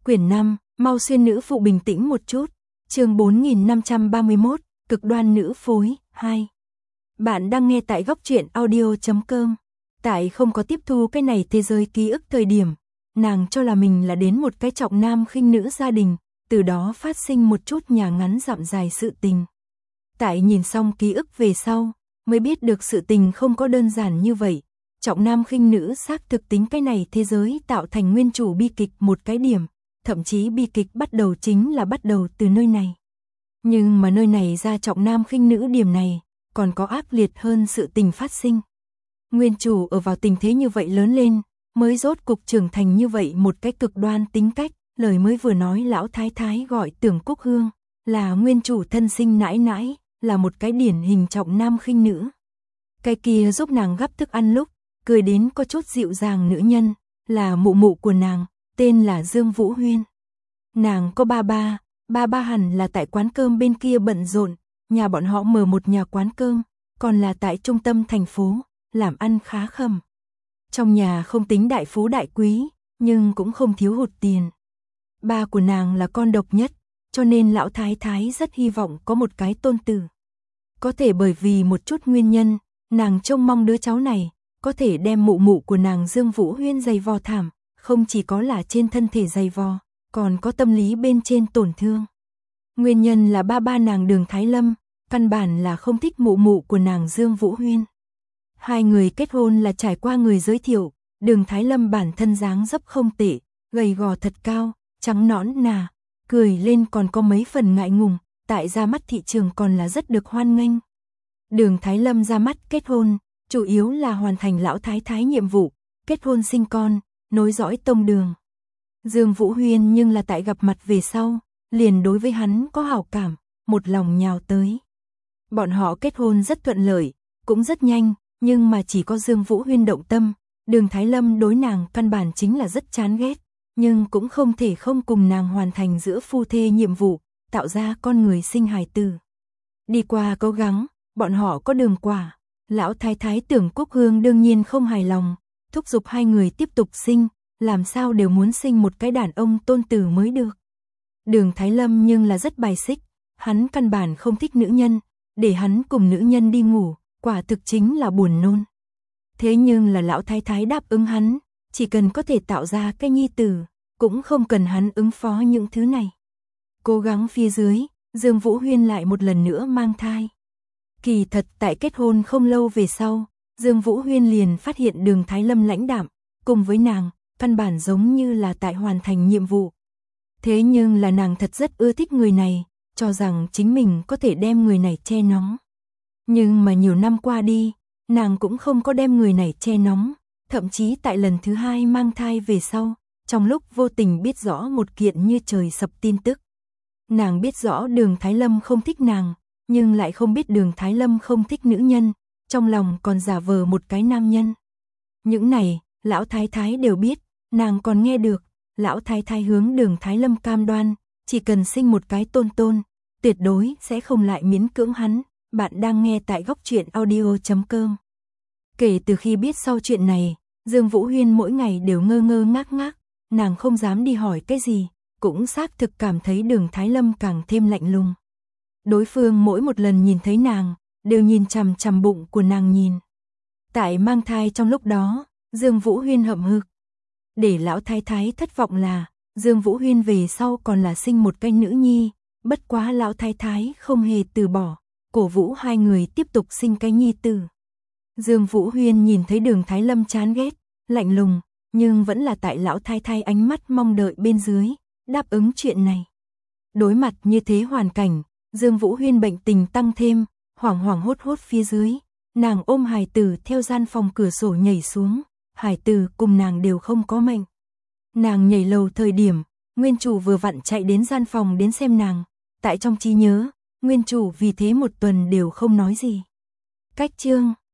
Quyển 5, mau xuyên nữ phụ bình tĩnh một chút. Chương 4531, cực đoan nữ phối 2. Bạn đang nghe tại góc truyện audio.com. Tại không có tiếp thu cái này thế giới ký ức thời điểm, nàng cho là mình là đến một cái trọng nam khinh nữ gia đình, từ đó phát sinh một chút nhà ngắn dặm dài sự tình. Tại nhìn xong ký ức về sau, mới biết được sự tình không có đơn giản như vậy. Trọng nam khinh nữ xác thực tính cái này thế giới tạo thành nguyên chủ bi kịch một cái điểm, thậm chí bi kịch bắt đầu chính là bắt đầu từ nơi này. Nhưng mà nơi này ra trọng nam khinh nữ điểm này, còn có ác liệt hơn sự tình phát sinh. Nguyên chủ ở vào tình thế như vậy lớn lên, mới rốt cục trưởng thành như vậy một cái cực đoan tính cách, lời mới vừa nói lão thái thái gọi Tưởng Cúc Hương, là nguyên chủ thân sinh nãi nãi, là một cái điển hình trọng nam khinh nữ. Cái kia giúp nàng gắp thức ăn lúc, cười đến có chút dịu dàng nữ nhân, là mụ mụ của nàng, tên là Dương Vũ Huyên. Nàng có ba ba hẳn là tại quán cơm bên kia bận rộn, nhà bọn họ mở một nhà quán cơm, còn là tại trung tâm thành phố, làm ăn khá khẩm. Trong nhà không tính đại phú đại quý, nhưng cũng không thiếu hụt tiền. Ba của nàng là con độc nhất, cho nên lão thái thái rất hy vọng có một cái tôn tử. Có thể bởi vì một chút nguyên nhân, nàng trông mong đứa cháu này có thể đem mụ mụ của nàng Dương Vũ Huyên dày vò thảm, không chỉ có là trên thân thể dày vò, còn có tâm lý bên trên tổn thương. Nguyên nhân là ba nàng Đường Thái Lâm, căn bản là không thích mụ mụ của nàng Dương Vũ Huyên. Hai người kết hôn là trải qua người giới thiệu, Đường Thái Lâm bản thân dáng dấp không tệ, gầy gò thật cao, trắng nõn nà, cười lên còn có mấy phần ngại ngùng, tại ra mắt thị trường còn là rất được hoan nghênh. Đường Thái Lâm ra mắt kết hôn, chủ yếu là hoàn thành lão thái thái nhiệm vụ, kết hôn sinh con, nối dõi tông đường. Dương Vũ Huyên nhưng là tại gặp mặt về sau, liền đối với hắn có hảo cảm, một lòng nhào tới. Bọn họ kết hôn rất thuận lợi, cũng rất nhanh, nhưng mà chỉ có Dương Vũ Huyên động tâm, Đường Thái Lâm đối nàng căn bản chính là rất chán ghét, nhưng cũng không thể không cùng nàng hoàn thành giữa phu thê nhiệm vụ, tạo ra con người sinh hài tử. Đi qua cố gắng, bọn họ có đường quả. Lão thái thái Tưởng Cúc Hương đương nhiên không hài lòng, thúc giục hai người tiếp tục sinh, làm sao đều muốn sinh một cái đàn ông tôn tử mới được. Đường Thái Lâm nhưng là rất bài xích, hắn căn bản không thích nữ nhân, để hắn cùng nữ nhân đi ngủ, quả thực chính là buồn nôn. Thế nhưng là lão thái thái đáp ứng hắn, chỉ cần có thể tạo ra cái nhi tử, cũng không cần hắn ứng phó những thứ này. Cố gắng phía dưới, Dương Vũ Huyên lại một lần nữa mang thai. Kỳ thật tại kết hôn không lâu về sau, Dương Vũ Huyên liền phát hiện Đường Thái Lâm lãnh đạm, cùng với nàng, căn bản giống như là tại hoàn thành nhiệm vụ. Thế nhưng là nàng thật rất ưa thích người này, cho rằng chính mình có thể đem người này che nóng. Nhưng mà nhiều năm qua đi, nàng cũng không có đem người này che nóng, thậm chí tại lần thứ hai mang thai về sau, trong lúc vô tình biết rõ một kiện như trời sập tin tức. Nàng biết rõ Đường Thái Lâm không thích nàng, nhưng lại không biết Đường Thái Lâm không thích nữ nhân, trong lòng còn giả vờ một cái nam nhân. Những này, lão thái thái đều biết, nàng còn nghe được, lão thái thái hướng Đường Thái Lâm cam đoan, chỉ cần sinh một cái tôn, tuyệt đối sẽ không lại miễn cưỡng hắn. Bạn đang nghe tại góc truyện audio.com. Kể từ khi biết sau chuyện này, Dương Vũ Huyên mỗi ngày đều ngơ ngơ ngác ngác, nàng không dám đi hỏi cái gì, cũng xác thực cảm thấy Đường Thái Lâm càng thêm lạnh lùng. Đối phương mỗi một lần nhìn thấy nàng, đều nhìn chằm chằm bụng của nàng nhìn. Tại mang thai trong lúc đó, Dương Vũ Huyên hậm hực. Để lão thái thái thất vọng là, Dương Vũ Huyên về sau còn là sinh một cái nữ nhi, bất quá lão thái thái không hề từ bỏ, cổ vũ hai người tiếp tục sinh cái nhi tử. Dương Vũ Huyên nhìn thấy Đường Thái Lâm chán ghét, lạnh lùng, nhưng vẫn là tại lão thái thái ánh mắt mong đợi bên dưới, đáp ứng chuyện này. Đối mặt như thế hoàn cảnh, Dương Vũ Huyên bệnh tình tăng thêm, hoảng hốt phía dưới, nàng ôm hài tử theo gian phòng cửa sổ nhảy xuống, hài tử cùng nàng đều không có mệnh. Nàng nhảy lầu thời điểm, nguyên chủ vừa vặn chạy đến gian phòng đến xem nàng, tại trong trí nhớ, nguyên chủ vì thế một tuần đều không nói gì. Cách chương